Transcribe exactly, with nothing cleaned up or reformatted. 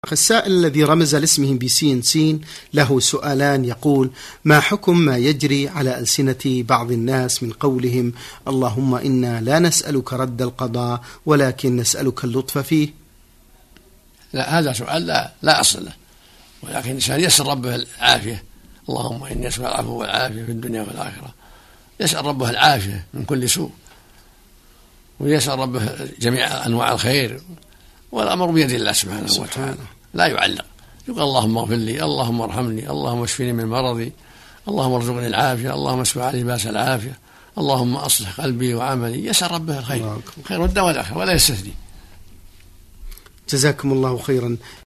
السائل الذي رمز لاسمه بسين سين له سؤالان، يقول: ما حكم ما يجري على ألسنة بعض الناس من قولهم اللهم إنا لا نسألك رد القضاء ولكن نسألك اللطف فيه؟ لا، هذا سؤال لا, لا أصل له، ولكن الإنسان يسأل ربه العافية. اللهم إني أسأل العفو والعافية في الدنيا والآخرة، يسأل ربه العافية من كل سوء، ويسأل ربه جميع أنواع الخير، والأمر بيد الله سبحانه وتعالى، لا يعلق. يقول اللهم اغفر لي، اللهم ارحمني، اللهم اشفني من مرضي، اللهم ارزقني العافية، اللهم اشف علي باس العافية، اللهم أصلح قلبي وعملي. يسأل ربه الخير، خير الدنيا والآخرة، ولا يستثني. جزاكم الله خيرا.